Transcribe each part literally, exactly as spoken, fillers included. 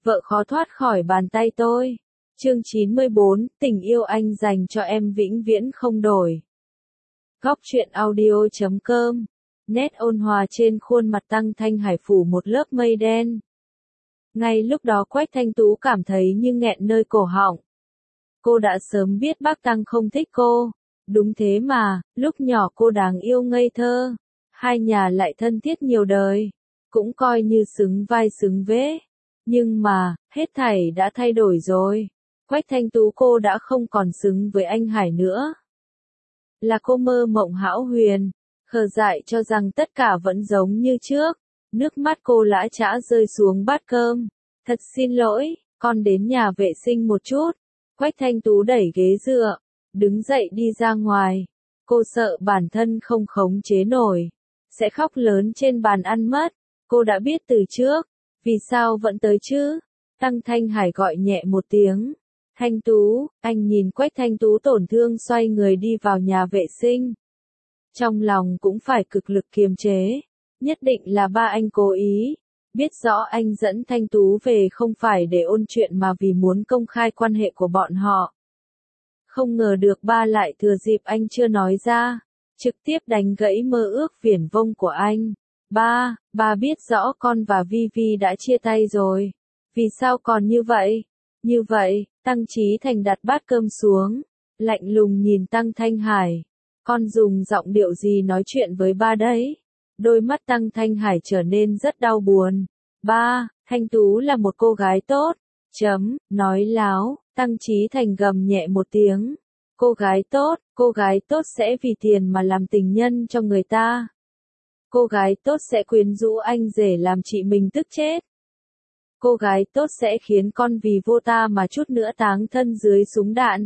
vợ khó thoát khỏi bàn tay tôi. Chương chín mươi bốn, tình yêu anh dành cho em vĩnh viễn không đổi. Góc truyện audio chấm com. Nét ôn hòa trên khuôn mặt Tăng Thanh Hải phủ một lớp mây đen. Ngay lúc đó Quách Thanh Tú cảm thấy như nghẹn nơi cổ họng. Cô đã sớm biết bác Tăng không thích cô. Đúng thế mà, lúc nhỏ cô đáng yêu ngây thơ. Hai nhà lại thân thiết nhiều đời. Cũng coi như xứng vai xứng vế. Nhưng mà, hết thảy đã thay đổi rồi. Quách Thanh Tú cô đã không còn xứng với anh Hải nữa. Là cô mơ mộng hão huyền, khờ dại cho rằng tất cả vẫn giống như trước. Nước mắt cô lã chã rơi xuống bát cơm. Thật xin lỗi, con đến nhà vệ sinh một chút. Quách Thanh Tú đẩy ghế dựa, đứng dậy đi ra ngoài. Cô sợ bản thân không khống chế nổi, sẽ khóc lớn trên bàn ăn mất. Cô đã biết từ trước, vì sao vẫn tới chứ? Tăng Thanh Hải gọi nhẹ một tiếng. Thanh Tú, anh nhìn Quách Thanh Tú tổn thương xoay người đi vào nhà vệ sinh. Trong lòng cũng phải cực lực kiềm chế. Nhất định là ba anh cố ý. Biết rõ anh dẫn Thanh Tú về không phải để ôn chuyện mà vì muốn công khai quan hệ của bọn họ. Không ngờ được ba lại thừa dịp anh chưa nói ra, trực tiếp đánh gãy mơ ước viển vông của anh. Ba, ba biết rõ con và Vi Vi đã chia tay rồi. Vì sao còn như vậy? Như vậy, Tăng Chí Thành đặt bát cơm xuống, lạnh lùng nhìn Tăng Thanh Hải. Con dùng giọng điệu gì nói chuyện với ba đấy? Đôi mắt Tăng Thanh Hải trở nên rất đau buồn. Ba, Thanh Tú là một cô gái tốt. Chấm, nói láo, Tăng Chí Thành gầm nhẹ một tiếng. Cô gái tốt, cô gái tốt sẽ vì tiền mà làm tình nhân cho người ta. Cô gái tốt sẽ quyến rũ anh rể làm chị mình tức chết. Cô gái tốt sẽ khiến con vì vô ta mà chút nữa táng thân dưới súng đạn.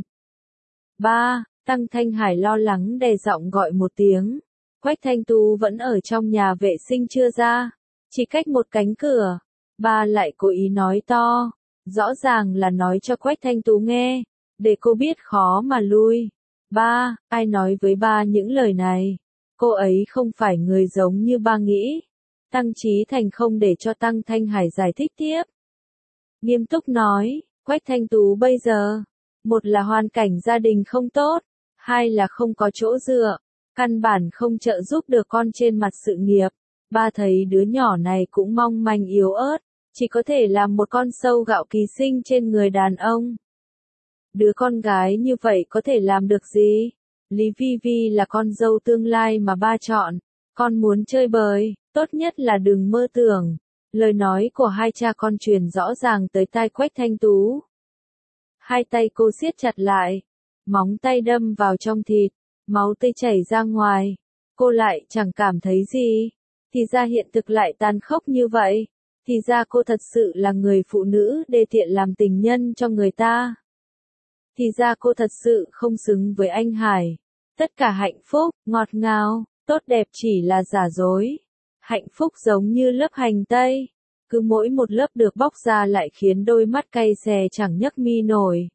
Ba, Tăng Thanh Hải lo lắng đè giọng gọi một tiếng. Quách Thanh Tú vẫn ở trong nhà vệ sinh chưa ra, chỉ cách một cánh cửa. Ba lại cố ý nói to, rõ ràng là nói cho Quách Thanh Tú nghe, để cô biết khó mà lui. Ba, ai nói với ba những lời này? Cô ấy không phải người giống như ba nghĩ. Tăng Chí Thành không để cho Tăng Thanh Hải giải thích tiếp. Nghiêm túc nói, Quách Thanh Tú bây giờ, một là hoàn cảnh gia đình không tốt, hai là không có chỗ dựa, căn bản không trợ giúp được con trên mặt sự nghiệp. Ba thấy đứa nhỏ này cũng mong manh yếu ớt, chỉ có thể làm một con sâu gạo ký sinh trên người đàn ông. Đứa con gái như vậy có thể làm được gì? Lý Vi Vi là con dâu tương lai mà ba chọn. Con muốn chơi bời, tốt nhất là đừng mơ tưởng. Lời nói của hai cha con truyền rõ ràng tới tai Quách Thanh Tú. Hai tay cô siết chặt lại, móng tay đâm vào trong thịt, máu tươi chảy ra ngoài. Cô lại chẳng cảm thấy gì. Thì ra hiện thực lại tàn khốc như vậy. Thì ra cô thật sự là người phụ nữ đê tiện làm tình nhân cho người ta. Thì ra cô thật sự không xứng với anh Hải. Tất cả hạnh phúc, ngọt ngào, tốt đẹp chỉ là giả dối. Hạnh phúc giống như lớp hành tây. Cứ mỗi một lớp được bóc ra lại khiến đôi mắt cay xè chẳng nhấc mi nổi.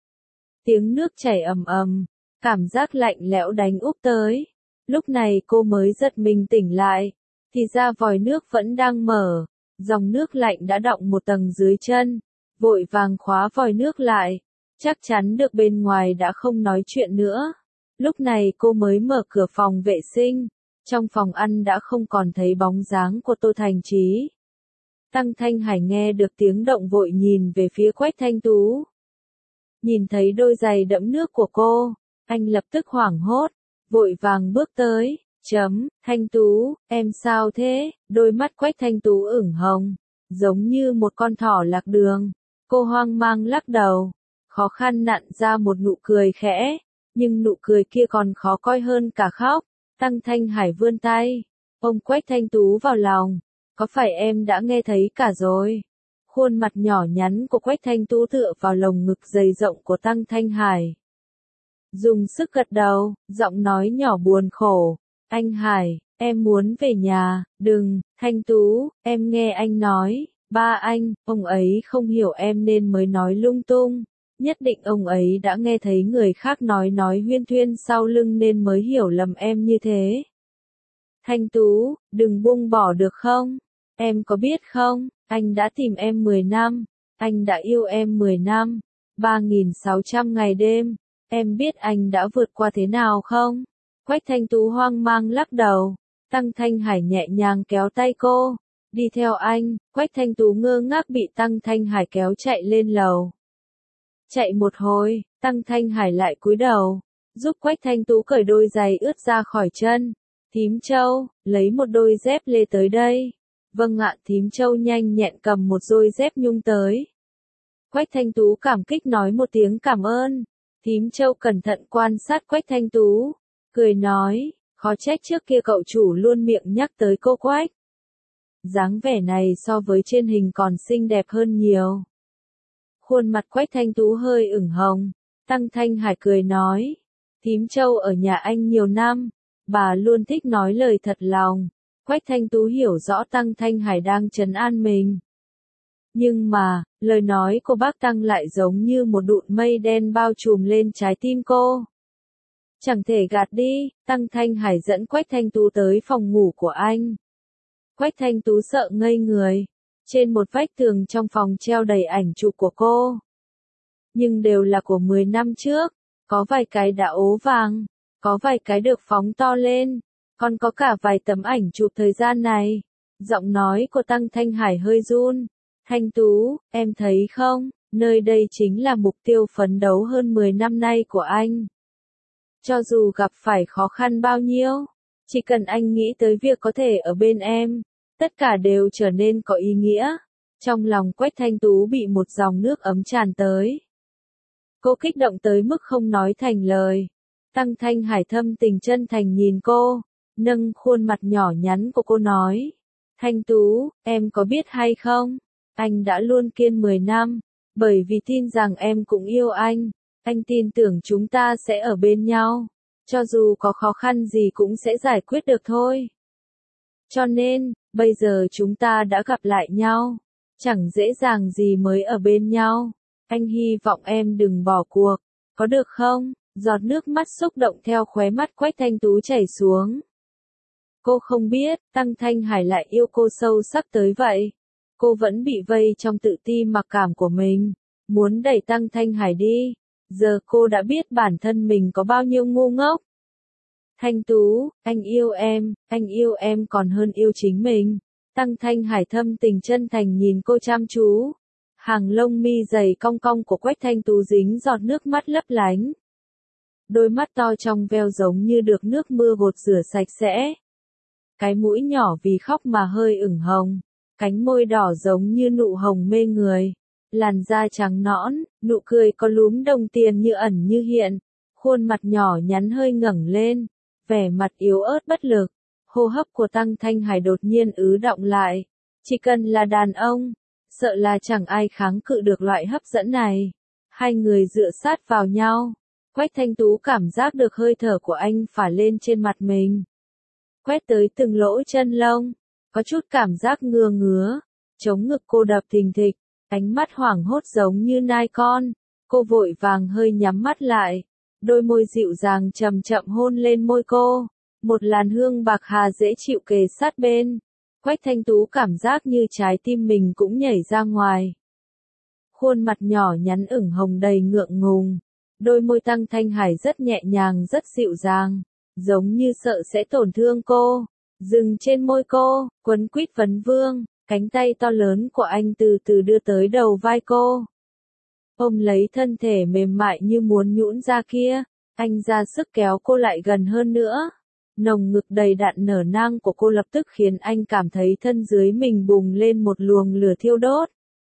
Tiếng nước chảy ầm ầm, cảm giác lạnh lẽo đánh úp tới. Lúc này cô mới giật mình tỉnh lại. Thì ra vòi nước vẫn đang mở. Dòng nước lạnh đã đọng một tầng dưới chân. Vội vàng khóa vòi nước lại. Chắc chắn được bên ngoài đã không nói chuyện nữa. Lúc này cô mới mở cửa phòng vệ sinh. Trong phòng ăn đã không còn thấy bóng dáng của Tô Thành Chí. Tăng Thanh Hải nghe được tiếng động vội nhìn về phía Quách Thanh Tú. Nhìn thấy đôi giày đẫm nước của cô, anh lập tức hoảng hốt, vội vàng bước tới. Chấm, Thanh Tú, em sao thế? Đôi mắt Quách Thanh Tú ửng hồng, giống như một con thỏ lạc đường. Cô hoang mang lắc đầu, khó khăn nặn ra một nụ cười khẽ, nhưng nụ cười kia còn khó coi hơn cả khóc. Tăng Thanh Hải vươn tay, ôm Quách Thanh Tú vào lòng. Có phải em đã nghe thấy cả rồi? Khuôn mặt nhỏ nhắn của Quách Thanh Tú tựa vào lồng ngực dày rộng của Tăng Thanh Hải. Dùng sức gật đầu, giọng nói nhỏ buồn khổ. Anh Hải, em muốn về nhà. Đừng, Thanh Tú, em nghe anh nói. Ba anh, ông ấy không hiểu em nên mới nói lung tung. Nhất định ông ấy đã nghe thấy người khác nói nói huyên thuyên sau lưng nên mới hiểu lầm em như thế. Thanh Tú, đừng buông bỏ được không? Em có biết không, anh đã tìm em mười năm, anh đã yêu em mười năm, ba nghìn sáu trăm ngày đêm, em biết anh đã vượt qua thế nào không? Quách Thanh Tú hoang mang lắc đầu, Tăng Thanh Hải nhẹ nhàng kéo tay cô, đi theo anh. Quách Thanh Tú ngơ ngác bị Tăng Thanh Hải kéo chạy lên lầu. Chạy một hồi, Tăng Thanh Hải lại cúi đầu, giúp Quách Thanh Tú cởi đôi giày ướt ra khỏi chân. Thím Châu, lấy một đôi dép lê tới đây. Vâng ạ. Thím Châu nhanh nhẹn cầm một đôi dép nhung tới. Quách Thanh Tú cảm kích nói một tiếng cảm ơn. Thím Châu cẩn thận quan sát Quách Thanh Tú, cười nói, khó trách trước kia cậu chủ luôn miệng nhắc tới cô Quách. Dáng vẻ này so với trên hình còn xinh đẹp hơn nhiều. Khuôn mặt Quách Thanh Tú hơi ửng hồng. Tăng Thanh Hải cười nói, thím Châu ở nhà anh nhiều năm, bà luôn thích nói lời thật lòng. Quách Thanh Tú hiểu rõ Tăng Thanh Hải đang trấn an mình. Nhưng mà, lời nói của bác Tăng lại giống như một đụn mây đen bao trùm lên trái tim cô. Chẳng thể gạt đi, Tăng Thanh Hải dẫn Quách Thanh Tú tới phòng ngủ của anh. Quách Thanh Tú sợ ngây người. Trên một vách tường trong phòng treo đầy ảnh chụp của cô. Nhưng đều là của mười năm trước, có vài cái đã ố vàng, có vài cái được phóng to lên, còn có cả vài tấm ảnh chụp thời gian này. Giọng nói của Tăng Thanh Hải hơi run. Thanh Tú, em thấy không, nơi đây chính là mục tiêu phấn đấu hơn mười năm nay của anh. Cho dù gặp phải khó khăn bao nhiêu, chỉ cần anh nghĩ tới việc có thể ở bên em, tất cả đều trở nên có ý nghĩa. Trong lòng Quách Thanh Tú bị một dòng nước ấm tràn tới. Cô kích động tới mức không nói thành lời. Tăng Thanh Hải thâm tình chân thành nhìn cô, nâng khuôn mặt nhỏ nhắn của cô nói. Thanh Tú, em có biết hay không? Anh đã luôn kiên mười năm, bởi vì tin rằng em cũng yêu anh. Anh tin tưởng chúng ta sẽ ở bên nhau. Cho dù có khó khăn gì cũng sẽ giải quyết được thôi. Cho nên, bây giờ chúng ta đã gặp lại nhau. Chẳng dễ dàng gì mới ở bên nhau. Anh hy vọng em đừng bỏ cuộc. Có được không? Giọt nước mắt xúc động theo khóe mắt Quách Thanh Tú chảy xuống. Cô không biết, Tăng Thanh Hải lại yêu cô sâu sắc tới vậy. Cô vẫn bị vây trong tự ti mặc cảm của mình. Muốn đẩy Tăng Thanh Hải đi. Giờ cô đã biết bản thân mình có bao nhiêu ngu ngốc. Thanh Tú, anh yêu em, anh yêu em còn hơn yêu chính mình. Tăng Thanh Hải thâm tình chân thành nhìn cô chăm chú. Hàng lông mi dày cong cong của Quách Thanh Tú dính giọt nước mắt lấp lánh. Đôi mắt to trong veo giống như được nước mưa gột rửa sạch sẽ. Cái mũi nhỏ vì khóc mà hơi ửng hồng. Cánh môi đỏ giống như nụ hồng mê người. Làn da trắng nõn, nụ cười có lúm đồng tiền như ẩn như hiện. Khuôn mặt nhỏ nhắn hơi ngẩng lên. Vẻ mặt yếu ớt bất lực. Hô hấp của Tăng Thanh Hải đột nhiên ứ đọng lại. Chỉ cần là đàn ông, sợ là chẳng ai kháng cự được loại hấp dẫn này. Hai người dựa sát vào nhau. Quách Thanh Tú cảm giác được hơi thở của anh phả lên trên mặt mình. Quét tới từng lỗ chân lông. Có chút cảm giác ngứa ngứa. Chống ngực cô đập thình thịch. Ánh mắt hoảng hốt giống như nai con. Cô vội vàng hơi nhắm mắt lại. Đôi môi dịu dàng chậm chậm hôn lên môi cô. Một làn hương bạc hà dễ chịu kề sát bên. Quách Thanh Tú cảm giác như trái tim mình cũng nhảy ra ngoài. Khuôn mặt nhỏ nhắn ửng hồng đầy ngượng ngùng. Đôi môi Tăng Thanh Hải rất nhẹ nhàng rất dịu dàng. Giống như sợ sẽ tổn thương cô. Dừng trên môi cô, quấn quýt vấn vương. Cánh tay to lớn của anh từ từ đưa tới đầu vai cô. Ôm lấy thân thể mềm mại như muốn nhũn ra kia. Anh ra sức kéo cô lại gần hơn nữa. Nồng ngực đầy đặn nở nang của cô lập tức khiến anh cảm thấy thân dưới mình bùng lên một luồng lửa thiêu đốt.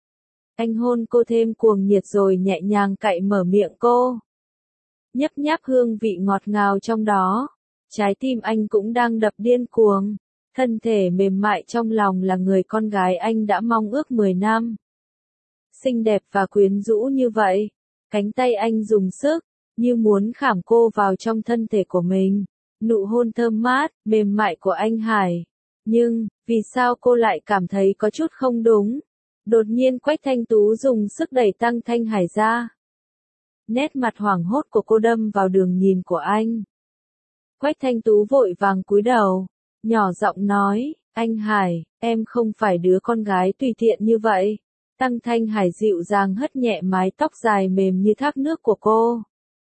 Anh hôn cô thêm cuồng nhiệt rồi nhẹ nhàng cạy mở miệng cô. Nhấp nháp hương vị ngọt ngào trong đó. Trái tim anh cũng đang đập điên cuồng. Thân thể mềm mại trong lòng là người con gái anh đã mong ước mười năm. Xinh đẹp và quyến rũ như vậy. Cánh tay anh dùng sức, như muốn khảm cô vào trong thân thể của mình. Nụ hôn thơm mát, mềm mại của anh Hải. Nhưng, vì sao cô lại cảm thấy có chút không đúng? Đột nhiên Quách Thanh Tú dùng sức đẩy Tăng Thanh Hải ra. Nét mặt hoảng hốt của cô đâm vào đường nhìn của anh. Quách Thanh Tú vội vàng cúi đầu, nhỏ giọng nói, anh Hải, em không phải đứa con gái tùy tiện như vậy. Tăng Thanh Hải dịu dàng hất nhẹ mái tóc dài mềm như thác nước của cô.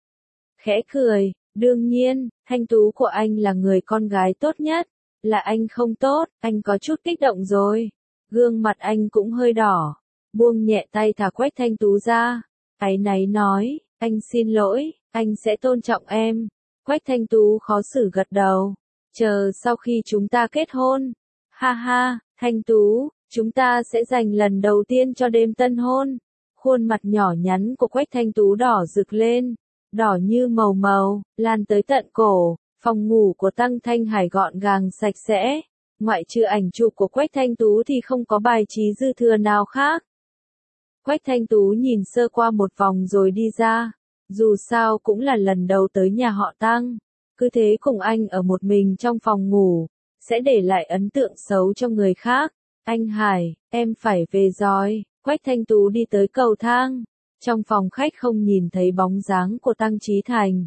Khẽ cười, đương nhiên, Thanh Tú của anh là người con gái tốt nhất. Là anh không tốt, anh có chút kích động rồi. Gương mặt anh cũng hơi đỏ. Buông nhẹ tay thả Quách Thanh Tú ra. Áy náy nói, anh xin lỗi, anh sẽ tôn trọng em. Quách Thanh Tú khó xử gật đầu. Chờ sau khi chúng ta kết hôn. Ha ha, Thanh Tú, chúng ta sẽ dành lần đầu tiên cho đêm tân hôn. Khuôn mặt nhỏ nhắn của Quách Thanh Tú đỏ rực lên. Đỏ như màu màu, lan tới tận cổ. Phòng ngủ của Tăng Thanh Hải gọn gàng sạch sẽ. Ngoại trừ ảnh chụp của Quách Thanh Tú thì không có bài trí dư thừa nào khác. Quách Thanh Tú nhìn sơ qua một vòng rồi đi ra. Dù sao cũng là lần đầu tới nhà họ Tăng. Cứ thế cùng anh ở một mình trong phòng ngủ, sẽ để lại ấn tượng xấu cho người khác. Anh Hải, em phải về rồi. Quách Thanh Tú đi tới cầu thang. Trong phòng khách không nhìn thấy bóng dáng của Tăng Chí Thành.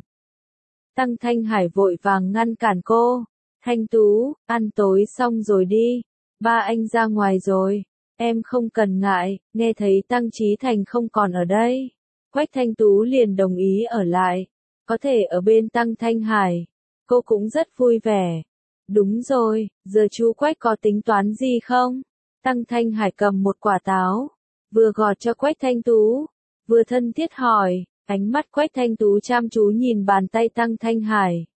Tăng Thanh Hải vội vàng ngăn cản cô. Thanh Tú, ăn tối xong rồi đi. Ba anh ra ngoài rồi. Em không cần ngại, nghe thấy Tăng Chí Thành không còn ở đây. Quách Thanh Tú liền đồng ý ở lại. Có thể ở bên Tăng Thanh Hải. Cô cũng rất vui vẻ. Đúng rồi, giờ chú Quách có tính toán gì không? Tăng Thanh Hải cầm một quả táo. Vừa gọt cho Quách Thanh Tú. Vừa thân thiết hỏi. Ánh mắt Quách Thanh Tú chăm chú nhìn bàn tay Tăng Thanh Hải.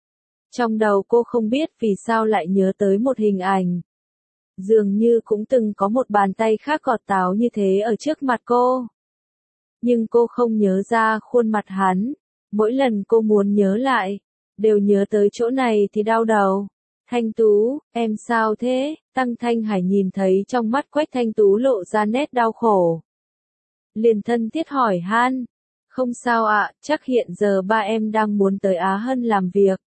Trong đầu cô không biết vì sao lại nhớ tới một hình ảnh. Dường như cũng từng có một bàn tay khác gọt táo như thế ở trước mặt cô. Nhưng cô không nhớ ra khuôn mặt hắn. Mỗi lần cô muốn nhớ lại, đều nhớ tới chỗ này thì đau đầu. Thanh Tú, em sao thế? Tăng Thanh Hải nhìn thấy trong mắt Quách Thanh Tú lộ ra nét đau khổ. Liền thân thiết hỏi han. Không sao ạ, chắc hiện giờ ba em đang muốn tới Á Hân làm việc.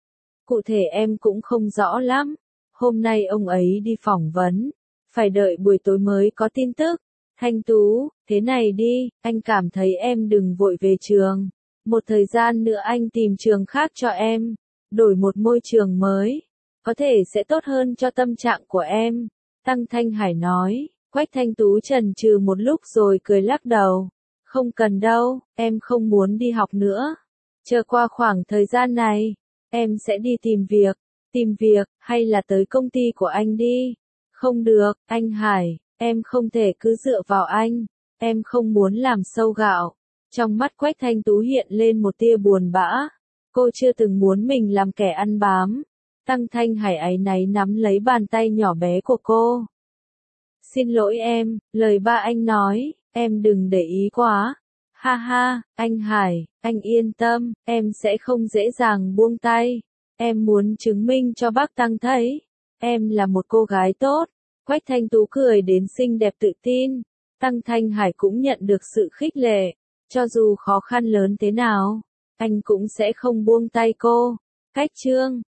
Cụ thể em cũng không rõ lắm. Hôm nay ông ấy đi phỏng vấn. Phải đợi buổi tối mới có tin tức. Thanh Tú, thế này đi, anh cảm thấy em đừng vội về trường. Một thời gian nữa anh tìm trường khác cho em. Đổi một môi trường mới. Có thể sẽ tốt hơn cho tâm trạng của em. Tăng Thanh Hải nói. Quách Thanh Tú chần chừ một lúc rồi cười lắc đầu. Không cần đâu, em không muốn đi học nữa. Chờ qua khoảng thời gian này, em sẽ đi tìm việc. Tìm việc, hay là tới công ty của anh đi. Không được, anh Hải, em không thể cứ dựa vào anh. Em không muốn làm sâu gạo. Trong mắt Quách Thanh Tú hiện lên một tia buồn bã. Cô chưa từng muốn mình làm kẻ ăn bám. Tăng Thanh Hải áy náy nắm lấy bàn tay nhỏ bé của cô. Xin lỗi em, lời ba anh nói, em đừng để ý quá. Ha ha, anh Hải, anh yên tâm, em sẽ không dễ dàng buông tay. Em muốn chứng minh cho bác Tăng thấy, em là một cô gái tốt. Quách Thanh Tú cười đến xinh đẹp tự tin. Tăng Thanh Hải cũng nhận được sự khích lệ. Cho dù khó khăn lớn thế nào, anh cũng sẽ không buông tay cô. Cách chương